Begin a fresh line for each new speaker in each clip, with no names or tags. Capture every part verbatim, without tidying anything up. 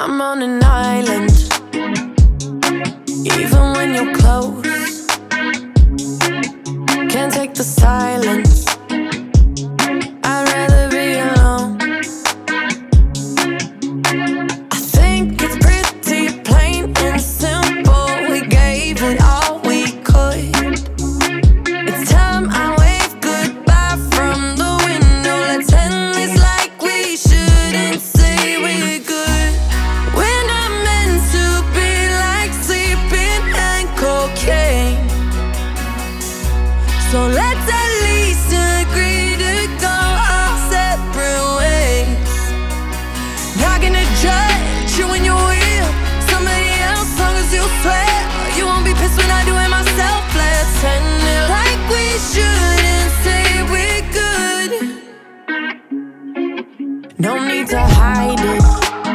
I'm on an island, even when you're close. Can't take the silence, I'd rather be alone. I think it's pretty plain and simple. We gave it all we could. It's time I wave goodbye from the window. Let's end this like we shouldn't say we're good. We're not meant to be like sleeping and cocaine. So let's at least agree to go our separate ways. Not gonna judge you when you're with somebody else, long as you swear you won't be pissed when I do it myself. Let's end it like we shouldn't say we're good. No need to hide it,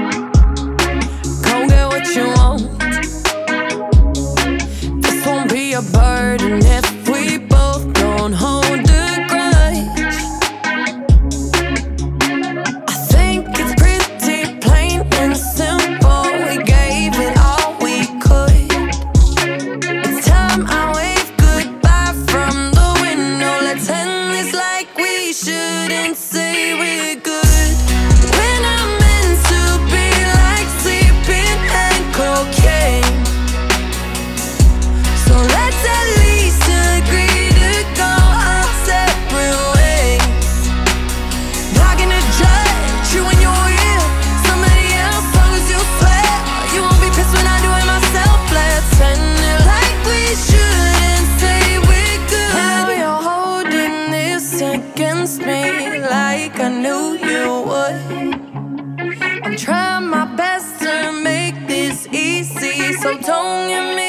go get what you want. This won't be a burden if we both don't hold a grudge. I think it's pretty plain and simple. We gave it all we could. It's time I wave goodbye from the window. Let's end this like we shouldn't say we're good. We're not meant to be like sleeping and cocaine. So let's at least agree to go our separate ways. Not gonna judge you when you're with somebody else, long as you swear you won't be pissed when I do it myself. Let's end it like we shouldn't say we're good. Now you're holding this against me like I knew you would. I'm trying my best to make this easy, so don't give me